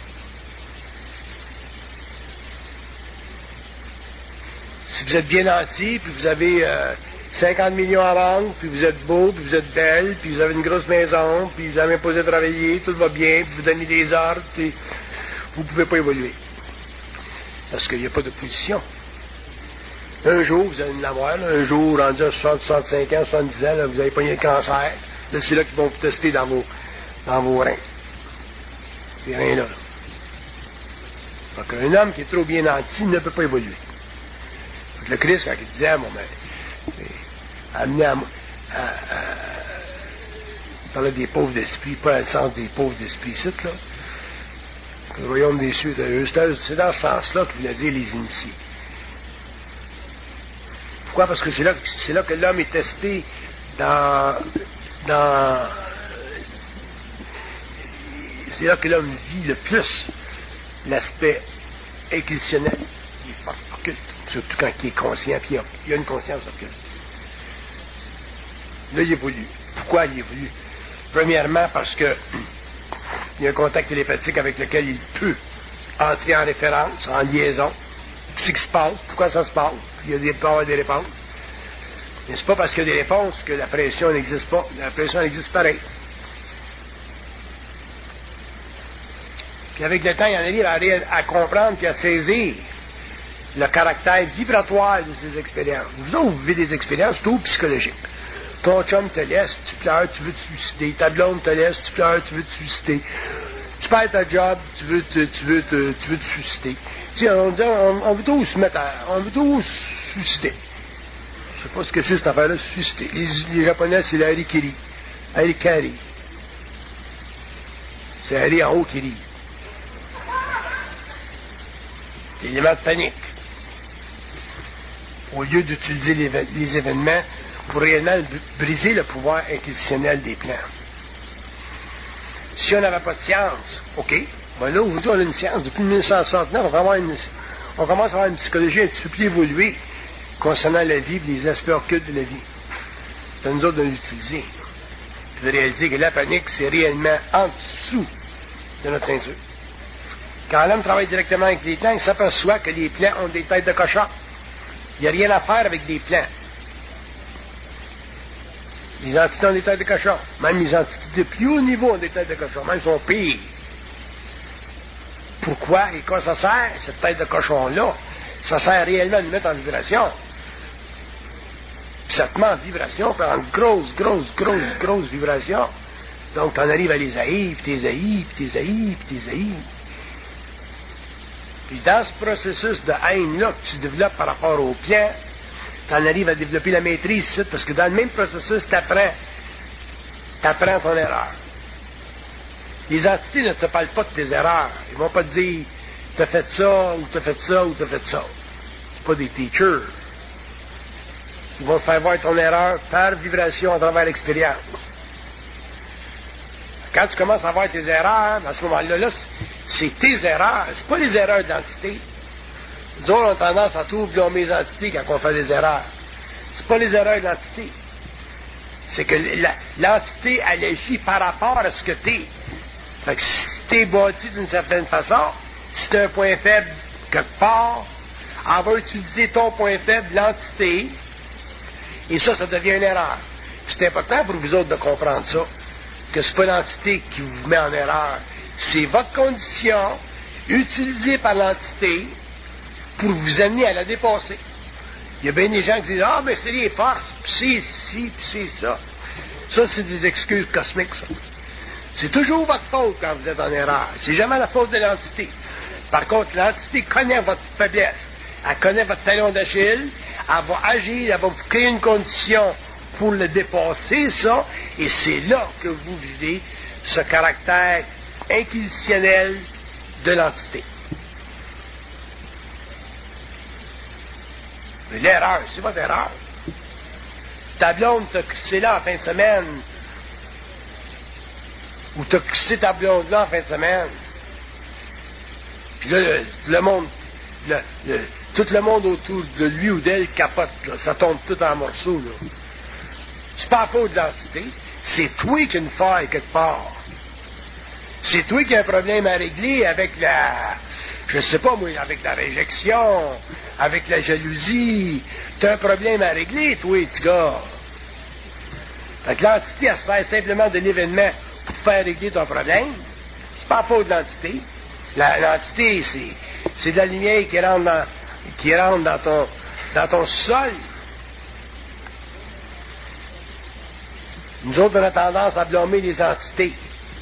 Si vous êtes bien nanti, puis vous avez euh, cinquante millions à vendre, puis vous êtes beau, puis vous êtes belle, puis vous avez une grosse maison, puis vous avez imposé de travailler, tout va bien, puis vous donnez des ordres, puis vous ne pouvez pas évoluer. Parce qu'il n'y a pas d'opposition. Un jour, vous allez en avoir, là, un jour, rendu à soixante, soixante-cinq ans, soixante-dix ans, là, vous avez pogné le cancer. Là, c'est là qu'ils vont vous tester dans vos, dans vos reins. Ces reins-là. Là. Donc, un homme qui est trop bien nanti ne peut pas évoluer. Donc, le Christ, quand il disait, ah, bon, ben, amené à, à, à, il parlait des pauvres d'esprit, pas dans le sens des pauvres d'esprit, ici, là. Le royaume des cieux est à eux. C'est dans ce sens-là qu'il voulait dire les initiés. Pourquoi? Parce que c'est là, c'est là que l'homme est testé dans, dans... C'est là que l'homme vit le plus l'aspect inquisitionnel, il est occulte, surtout quand il est conscient, puis il a une conscience occulte. Là, il évolue. Pourquoi il évolue? Premièrement, parce que il y a un contact télépathique avec lequel il peut entrer en référence, en liaison. Qu'est-ce qui se passe? Pourquoi ça se passe? Il y a des, peut avoir des réponses. Mais c'est pas parce qu'il y a des réponses que la pression n'existe pas. La pression existe pareil. Puis avec le temps, il y en arrive à, à comprendre et à saisir le caractère vibratoire de ces expériences. Vous autres, vous vivez des expériences tout psychologiques. Ton chum te laisse, tu pleures, tu veux te suicider. Ta blonde te laisse, tu pleures, tu veux te suicider. Tu perds ta job, tu veux te, tu veux te, tu veux te suicider. Tu sais, on, on, on veut tous se mettre à, on veut tous se suicider. Je sais pas ce que c'est cette affaire-là, se suicider. Les, les Japonais, c'est l'harikiri. Harikari. C'est Hari en haut qui rit. L'élément de panique. Au lieu d'utiliser les, les événements pour réellement briser le pouvoir inquisitionnel des plans. Si on n'avait pas de science, OK, ben là, aujourd'hui, on a une science. Depuis mille neuf cent soixante-neuf, on, vraiment une, on commence à avoir une psychologie un petit peu plus évoluée concernant la vie et les aspects occultes de la vie. C'est à nous autres de l'utiliser. Puis de réaliser que la panique, c'est réellement en dessous de notre ceinture. Quand l'homme travaille directement avec les plans, il s'aperçoit que les plans ont des têtes de cochon. Il n'y a rien à faire avec des plans. Les entités ont des têtes de cochon. Même les entités de plus haut niveau ont des têtes de cochon. Même sont pires. Pourquoi et quoi ça sert, cette tête de cochon-là? Ça sert réellement à nous mettre en vibration. Puis ça te met en vibration, faire une grosse, grosse, grosse, grosse vibration. Donc, tu en arrives à les haïr, puis t'es haïr, puis t'es haïr, puis t'es haïr. Puis dans ce processus de haine-là que tu développes par rapport au plan, tu en arrives à développer la maîtrise, parce que dans le même processus, tu apprends. Tu apprends ton erreur. Les entités ne te parlent pas de tes erreurs. Ils vont pas te dire, t'as fait ça, ou t'as fait ça, ou t'as fait ça. C'est pas des teachers. Ils vont te faire voir ton erreur par vibration à travers l'expérience. Quand tu commences à voir tes erreurs, à ce moment-là, là, c'est tes erreurs, c'est pas les erreurs d'entité. Nous autres, on a tendance à tout blâmer les entités quand on fait des erreurs. C'est pas les erreurs de l'entité. C'est que la, l'entité, elle agit par rapport à ce que t'es. Fait que si t'es bâti d'une certaine façon, si t'as un point faible quelque part, elle va utiliser ton point faible, l'entité, et ça, ça devient une erreur. Puis c'est important pour vous autres de comprendre ça, que c'est pas l'entité qui vous met en erreur. C'est votre condition, utilisée par l'entité, pour vous amener à la dépasser. Il y a bien des gens qui disent « Ah, mais c'est les forces, puis c'est ci, puis c'est ça. » Ça, c'est des excuses cosmiques, ça. C'est toujours votre faute quand vous êtes en erreur. C'est jamais la faute de l'entité. Par contre, l'entité connaît votre faiblesse. Elle connaît votre talon d'Achille. Elle va agir, elle va vous créer une condition pour le dépasser, ça. Et c'est là que vous vivez ce caractère inquisitionnel de l'entité. Mais l'erreur, c'est votre erreur. Ta blonde t'a crissé là en fin de semaine. Ou t'as crissé ta blonde là en fin de semaine. Puis là, le, le monde, le, le, tout le monde autour de lui ou d'elle capote, là. Ça tombe tout en morceaux, là. C'est pas à faute de l'entité. C'est toi qui as une faille quelque part. C'est toi qui as un problème à régler avec la, je sais pas moi, avec la réjection, avec la jalousie. T'as un problème à régler, toi, petit gars. Fait que l'entité, elle se sert simplement de l'événement pour te faire régler ton problème. C'est pas à faute de l'entité. La, l'entité, c'est, c'est de la lumière qui rentre dans, qui rentre dans ton, dans ton sol. Nous autres, on a tendance à blâmer les entités.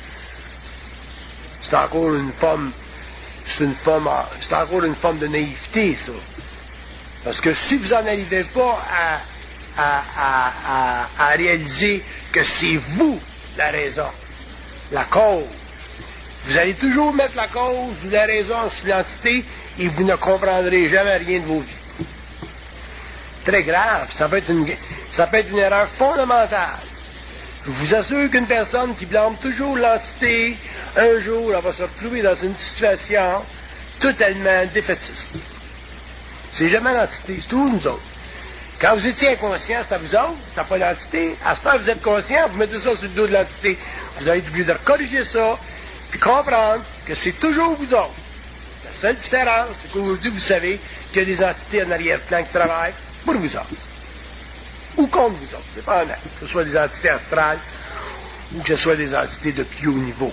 C'est encore une forme, c'est une forme, c'est encore une forme de naïveté, ça. Parce que si vous n'en arrivez pas à, à, à, à, à réaliser que c'est vous la raison, la cause, Vous allez toujours mettre la cause ou la raison sur l'entité et vous ne comprendrez jamais rien de vos vies. Très grave. Ça peut être une, ça peut être une erreur fondamentale. Je vous assure qu'une personne qui blâme toujours l'entité, un jour, elle va se retrouver dans une situation totalement défaitiste. C'est jamais l'entité, c'est tous nous autres. Quand vous étiez inconscient, c'est à vous autres, c'est pas l'entité. À ce temps, vous êtes conscient, vous mettez ça sur le dos de l'entité. Vous allez être obligé de corriger ça, puis comprendre que c'est toujours vous autres. La seule différence, c'est qu'aujourd'hui, vous savez qu'il y a des entités en arrière-plan qui travaillent pour vous autres. Ou contre vous autres, dépendant. Que ce soit des entités astrales ou que ce soit des entités de plus haut niveau.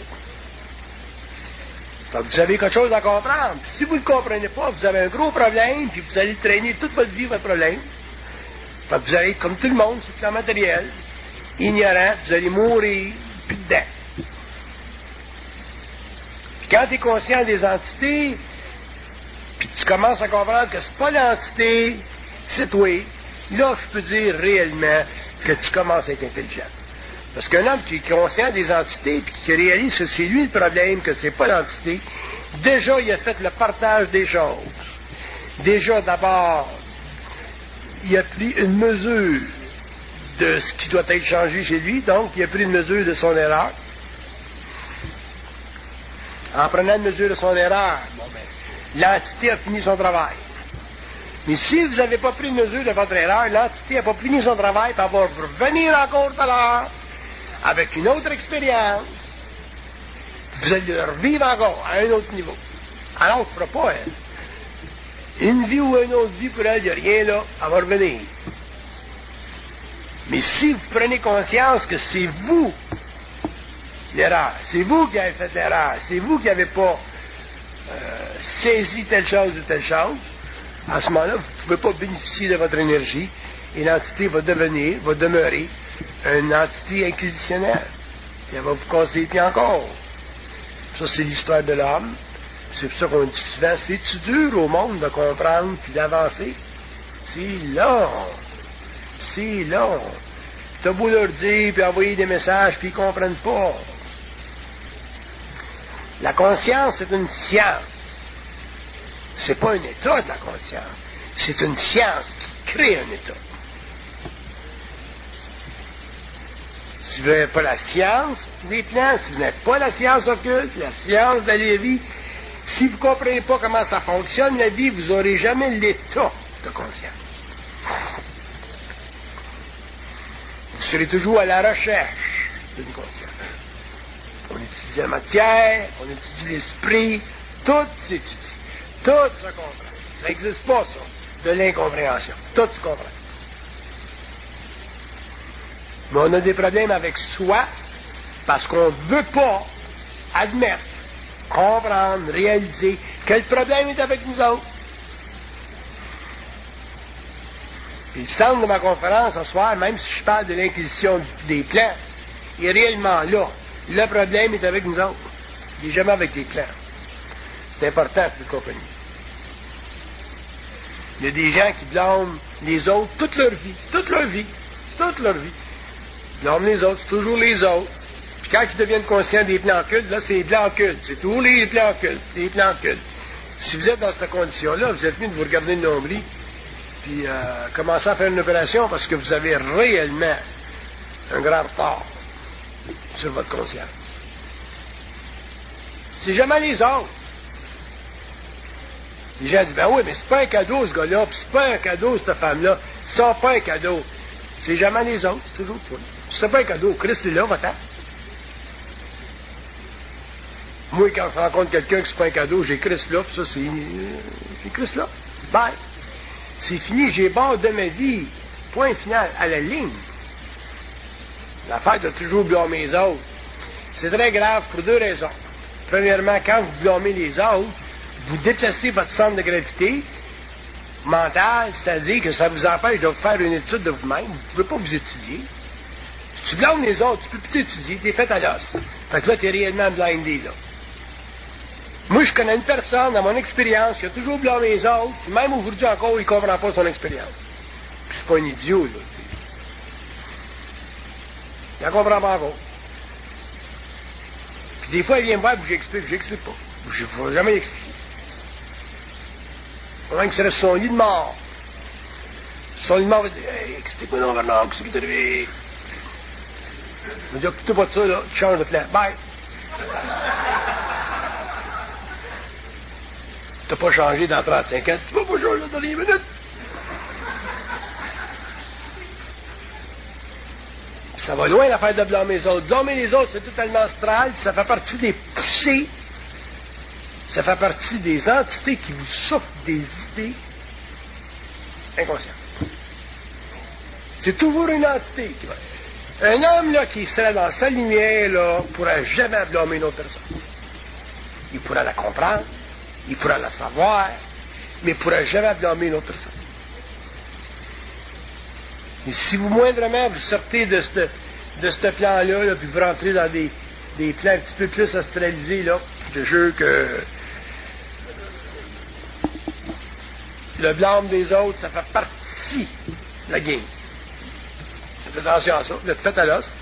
Donc, vous avez quelque chose à comprendre. Puis, si vous ne le comprenez pas, vous avez un gros problème, puis vous allez traîner toute votre vie votre problème. Donc, vous allez être comme tout le monde sur le plan matériel, ignorant, vous allez mourir, puis dedans. Puis quand tu es conscient des entités, puis tu commences à comprendre que c'est pas l'entité, c'est toi, là, je peux dire réellement que tu commences à être intelligent. Parce qu'un homme qui est conscient des entités, puis qui réalise que c'est lui le problème, que c'est pas l'entité, déjà, il a fait le partage des choses. Déjà, d'abord, il a pris une mesure de ce qui doit être changé chez lui, donc il a pris une mesure de son erreur. En prenant une mesure de son erreur, bon ben, l'entité a fini son travail. Mais si vous n'avez pas pris une mesure de votre erreur, l'entité n'a pas fini son travail, puis elle va revenir encore tout à l'heure, avec une autre expérience, vous allez le revivre encore à un autre niveau. Alors, elle ne fera pas, elle. Une vie ou une autre vie, pour elle, il n'y a rien là, elle va revenir. Mais si vous prenez conscience que c'est vous l'erreur, c'est vous qui avez fait l'erreur, c'est vous qui n'avez pas euh, saisi telle chose ou telle chose, à ce moment-là, vous ne pouvez pas bénéficier de votre énergie et l'entité va devenir, va demeurer une entité inquisitionnelle. Et elle va vous casser les pieds encore. Ça, c'est l'histoire de l'homme. C'est pour ça qu'on dit souvent, c'est-tu dur au monde de comprendre puis d'avancer? C'est long. C'est long. T'as beau leur dire puis envoyer des messages puis ils ne comprennent pas. La conscience, c'est une science. C'est pas un état de la conscience. C'est une science qui crée un état. Si vous n'avez pas la science des plans, si vous n'avez pas la science occulte, la science de la vie, si vous ne comprenez pas comment ça fonctionne, la vie, vous n'aurez jamais l'état de conscience. Vous serez toujours à la recherche d'une conscience. On étudie la matière, on étudie l'esprit, tout s'étudie. Tout se comprend. Ça n'existe pas, ça, de l'incompréhension. Tout se comprend. Mais on a des problèmes avec soi parce qu'on ne veut pas admettre, comprendre, réaliser que le problème est avec nous autres. Et le centre de ma conférence ce soir, même si je parle de l'inquisition des plans, est réellement là. Le problème est avec nous autres. Il n'est jamais avec les plans. C'est important que vous compreniez. Il y a des gens qui blâment les autres toute leur vie, toute leur vie, toute leur vie. Ils blâment les autres, c'est toujours les autres. Puis quand ils deviennent conscients des plans occultes, là, c'est les plans occultes. C'est tous les plans occultes, les plans occultes. Si vous êtes dans cette condition-là, vous êtes mieux de vous regarder le nombril, puis euh, commencer à faire une opération parce que vous avez réellement un grand retard sur votre conscience. C'est jamais les autres. Les gens disent, ben oui, mais c'est pas un cadeau, ce gars-là, puis c'est pas un cadeau, cette femme-là. C'est pas un cadeau. C'est jamais les autres, c'est toujours toi. C'est pas un cadeau. Christ est là, va-t'en. Moi, quand je rencontre quelqu'un que c'est pas un cadeau, j'ai Christ là, puis ça, c'est... J'ai Christ là. Bye. C'est fini, j'ai barre de ma vie. Point final, à la ligne. L'affaire de toujours blâmer les autres, c'est très grave pour deux raisons. Premièrement, quand vous blâmez les autres, vous déplacez votre centre de gravité mentale, c'est-à-dire que ça vous empêche de faire une étude de vous-même. Vous ne pouvez pas vous étudier. Si tu blâmes les autres, tu peux plus t'étudier, tu es fait à l'os. Fait que là, tu es réellement blindé, là. Moi, je connais une personne, dans mon expérience, qui a toujours blâmé les autres, puis même aujourd'hui encore, il ne comprend pas son expérience. Puis c'est pas un idiot, là. Il ne comprend pas encore. Puis des fois, il vient me voir, puis j'explique, j'explique pas. Je ne vais jamais l'expliquer. Au moins que c'est son lit de mort. Son lit de mort va dire, hey, explique-moi non, Bernard, qu'est-ce qui est arrivé? Il va dire, écoute pas de ça, là, tu changes de plan. Bye! T'as pas changé dans trente-cinq ans, tu vas pas changer dans les minutes. Ça va loin l'affaire de blâmer les autres. Blâmer les autres, c'est totalement astral, ça fait partie des poussées, ça fait partie des entités qui vous souffrent des idées inconscientes. C'est toujours une entité qui va. Un homme là, qui serait dans sa lumière là, ne pourra jamais blâmer une autre personne. Il pourra la comprendre, il pourra la savoir, mais il ne pourra jamais blâmer une autre personne. Et si vous, moindrement, vous sortez de ce de ce plan-là, là, puis vous rentrez dans des, des plans un petit peu plus astralisés, là, je te jure que le blâme des autres, ça fait partie de la game. Faites attention à ça, vous êtes fait à l'os.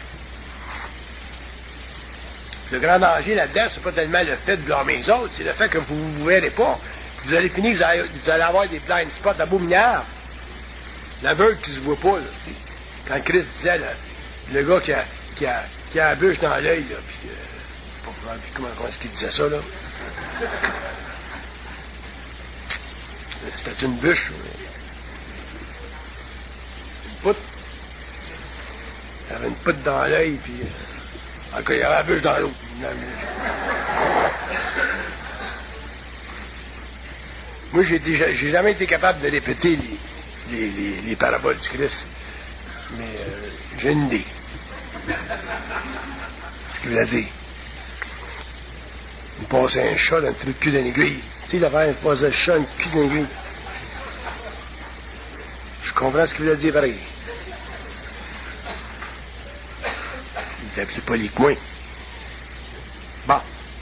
Le grand danger là-dedans, c'est pas tellement le fait de blâmer les autres, c'est le fait que vous ne vous verrez pas. Vous allez finir, vous allez, vous allez avoir des blind spots abominables. L'aveugle qui se voit pas, là, tu sais. Quand Christ disait, là, le gars qui a, qui a, qui a la bûche dans l'œil, là, puis, euh, pas comment, comment est-ce qu'il disait ça, là? C'était une bûche, une poutre. Il y avait une poutre dans l'œil, puis, euh, encore, il y avait la bûche dans l'autre. Moi, j'ai, déjà, j'ai jamais été capable de répéter les, les, les, les paraboles du Christ. Mais euh, j'ai une idée. Ce qu'il voulait dire. Il passait un chat dans le trou de cul d'une aiguille. Tu sais, l'affaire, il passait le chat dans le cul d'une aiguille. Je comprends ce qu'il voulait dire pareil. Il était plus poli que moi. Bon.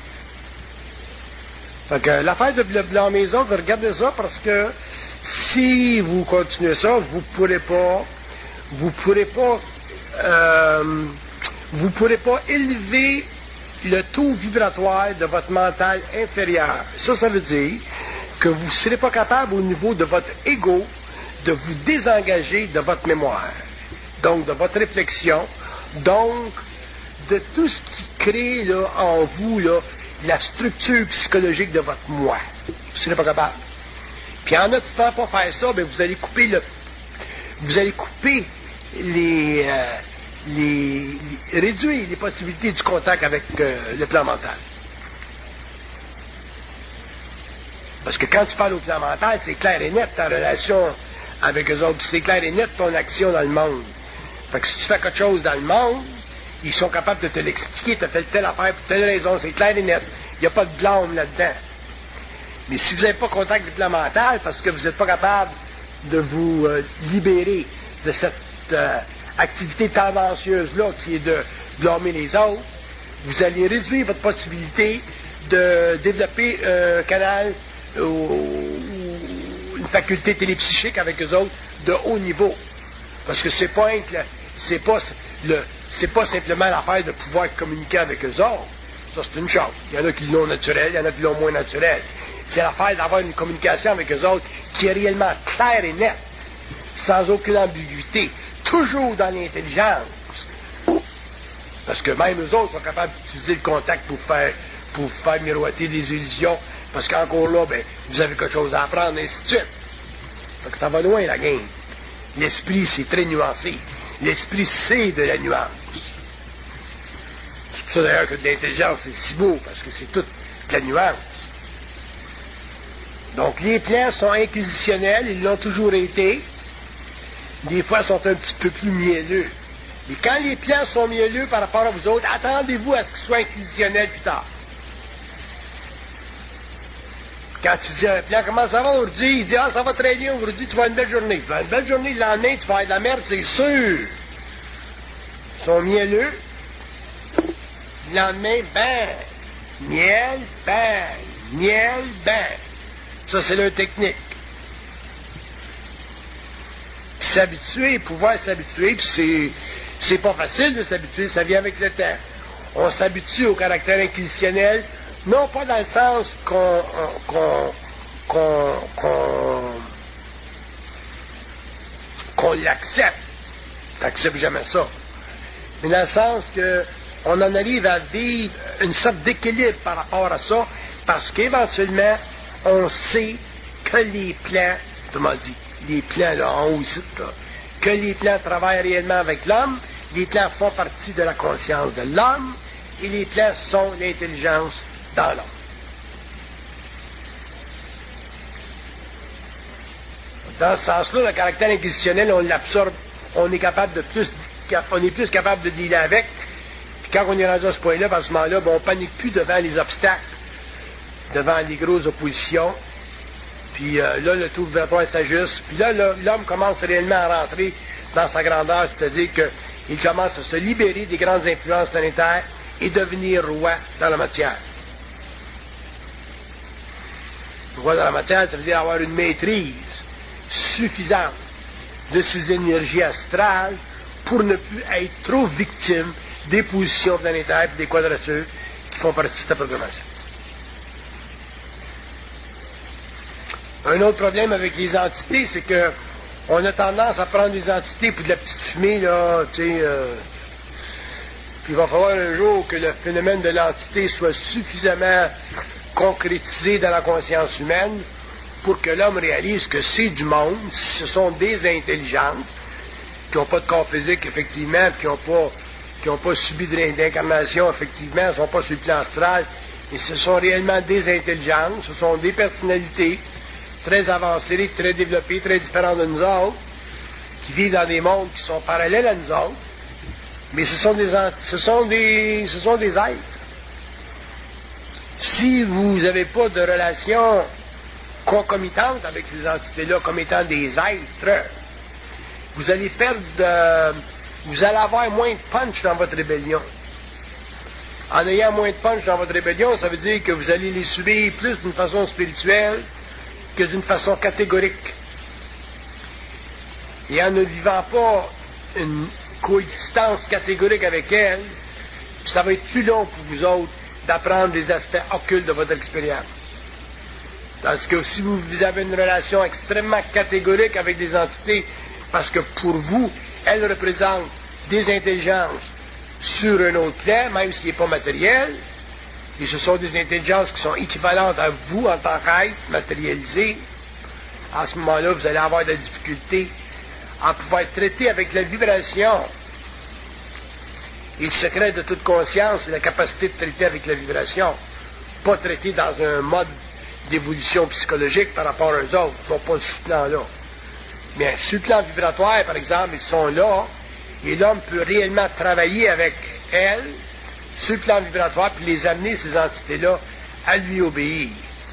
Fait que l'affaire de blâmer les autres, regardez ça, parce que si vous continuez ça, vous ne pourrez pas vous pourrez pas euh, vous pourrez pas élever le taux vibratoire de votre mental inférieur. Ça, ça veut dire que vous ne serez pas capable au niveau de votre ego de vous désengager de votre mémoire, donc de votre réflexion, donc de tout ce qui crée là, en vous là, la structure psychologique de votre moi. Vous ne serez pas capable. Puis en ne pouvant pas faire ça, bien, vous allez couper le vous allez couper les, euh, les, les réduire les possibilités du contact avec euh, le plan mental. Parce que quand tu parles au plan mental, c'est clair et net ta relation avec eux autres. C'est clair et net ton action dans le monde. Fait que si tu fais quelque chose dans le monde, ils sont capables de te l'expliquer, tu as fait telle affaire pour telle raison, c'est clair et net. Il n'y a pas de blâme là-dedans. Mais si vous n'avez pas contact avec le plan mental, parce que vous n'êtes pas capable de vous euh, libérer de cette euh, activité tendancieuse-là qui est de blâmer les autres, vous allez réduire votre possibilité de développer un canal ou, ou une faculté télépsychique avec eux autres de haut niveau. Parce que c'est pas c'est pas le c'est pas simplement l'affaire de pouvoir communiquer avec eux autres. Ça, c'est une chose. Il y en a qui l'ont naturel, il y en a qui l'ont moins naturel. C'est l'affaire d'avoir une communication avec eux autres qui est réellement claire et nette, sans aucune ambiguïté, toujours dans l'intelligence. Parce que même eux autres sont capables d'utiliser le contact pour faire, pour faire miroiter des illusions, parce qu'encore là, ben, vous avez quelque chose à apprendre, et ainsi de suite. Fait que ça va loin, la game. L'esprit, c'est très nuancé. L'esprit, c'est de la nuance. C'est pour ça d'ailleurs que de l'intelligence, c'est si beau, parce que c'est toute de la nuance. Donc, les plans sont inquisitionnels, ils l'ont toujours été. Des fois, ils sont un petit peu plus mielleux. Mais quand les plans sont mielleux par rapport à vous autres, attendez-vous à ce qu'ils soient inquisitionnels plus tard. Quand tu dis à un plan, comment ça va aujourd'hui? Il dit, ah, ça va très bien aujourd'hui, tu vas avoir une belle journée. Tu vas avoir une belle journée, le lendemain, tu vas avoir de la merde, c'est sûr. Ils sont mielleux. Le lendemain, ben, miel, ben, miel, ben. Ça, c'est leur technique. Puis s'habituer, pouvoir s'habituer, puis c'est, c'est pas facile de s'habituer, ça vient avec le temps. on s'habitue au caractère inquisitionnel, non pas dans le sens qu'on qu'on qu'on qu'on, qu'on l'accepte, t'acceptes jamais ça, mais dans le sens que on en arrive à vivre une sorte d'équilibre par rapport à ça, parce qu'éventuellement, on sait que les plans, autrement dit, les plans là, en haut ici, là, que les plans travaillent réellement avec l'homme, les plans font partie de la conscience de l'homme, et les plans sont l'intelligence dans l'homme. Dans ce sens-là, le caractère inquisitionnel, on l'absorbe, on est capable de plus, on est plus capable de dealer avec. Puis quand on est rendu à ce point-là, à ce moment-là, ben, on ne panique plus devant les obstacles, devant les grosses oppositions. Puis euh, là, le taux vibratoire s'ajuste. Puis là, là, l'homme commence réellement à rentrer dans sa grandeur, c'est-à-dire qu'il commence à se libérer des grandes influences planétaires et devenir roi dans la matière. Roi dans la matière, ça veut dire avoir une maîtrise suffisante de ses énergies astrales pour ne plus être trop victime des positions planétaires et des quadratures qui font partie de ta programmation. Un autre problème avec les entités, c'est que on a tendance à prendre des entités pour de la petite fumée, là, tu sais, euh, puis il va falloir un jour que le phénomène de l'entité soit suffisamment concrétisé dans la conscience humaine pour que l'homme réalise que c'est du monde, ce sont des intelligences qui n'ont pas de corps physique, effectivement, qui n'ont pas, qui n'ont pas subi d'incarnation, effectivement, ne sont pas sur le plan astral, et ce sont réellement des intelligences, ce sont des personnalités très avancées, très développées, très différentes de nous autres, qui vivent dans des mondes qui sont parallèles à nous autres, mais ce sont des, ce sont des, ce sont des êtres. Si vous n'avez pas de relation concomitante avec ces entités-là comme étant des êtres, vous allez perdre, de, vous allez avoir moins de punch dans votre rébellion. En ayant moins de punch dans votre rébellion, ça veut dire que vous allez les subir plus d'une façon spirituelle que d'une façon catégorique. Et en ne vivant pas une coexistence catégorique avec elles, ça va être plus long pour vous autres d'apprendre des aspects occultes de votre expérience. Parce que si vous avez une relation extrêmement catégorique avec des entités, parce que pour vous, elles représentent des intelligences sur un autre plan, même s'il n'est pas matériel, et ce sont des intelligences qui sont équivalentes à vous en tant qu'être matérialisé, à ce moment-là, vous allez avoir de la difficulté à pouvoir traiter avec la vibration. Et le secret de toute conscience, c'est la capacité de traiter avec la vibration, pas traiter dans un mode d'évolution psychologique par rapport aux autres, ils ne sont pas sur ce plan-là. Mais sur le plan vibratoire, par exemple, ils sont là, et l'homme peut réellement travailler avec elles, sur le plan vibratoire, puis les amener, ces entités-là, à lui obéir.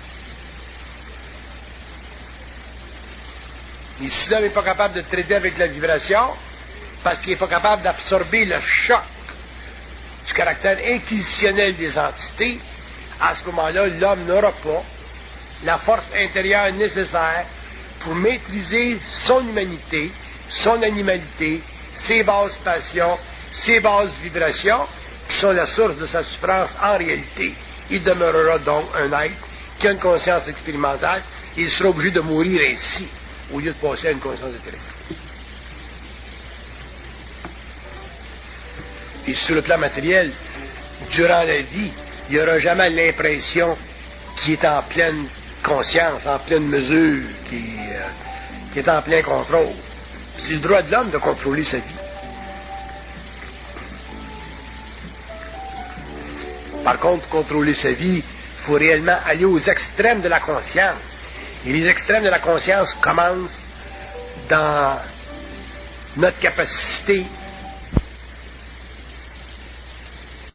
Et si l'homme n'est pas capable de traiter avec la vibration, parce qu'il n'est pas capable d'absorber le choc du caractère inquisitionnel des entités, à ce moment-là, l'homme n'aura pas la force intérieure nécessaire pour maîtriser son humanité, son animalité, ses basses passions, ses basses vibrations, qui sont la source de sa souffrance en réalité. Il demeurera donc un être qui a une conscience expérimentale et il sera obligé de mourir ainsi, au lieu de passer à une conscience intellectuelle. Et sur le plan matériel, durant la vie, il n'y aura jamais l'impression qu'il est en pleine conscience, en pleine mesure, qui, euh, qui est en plein contrôle. C'est le droit de l'homme de contrôler sa vie. Par contre, pour contrôler sa vie, il faut réellement aller aux extrêmes de la conscience. Et les extrêmes de la conscience commencent dans notre capacité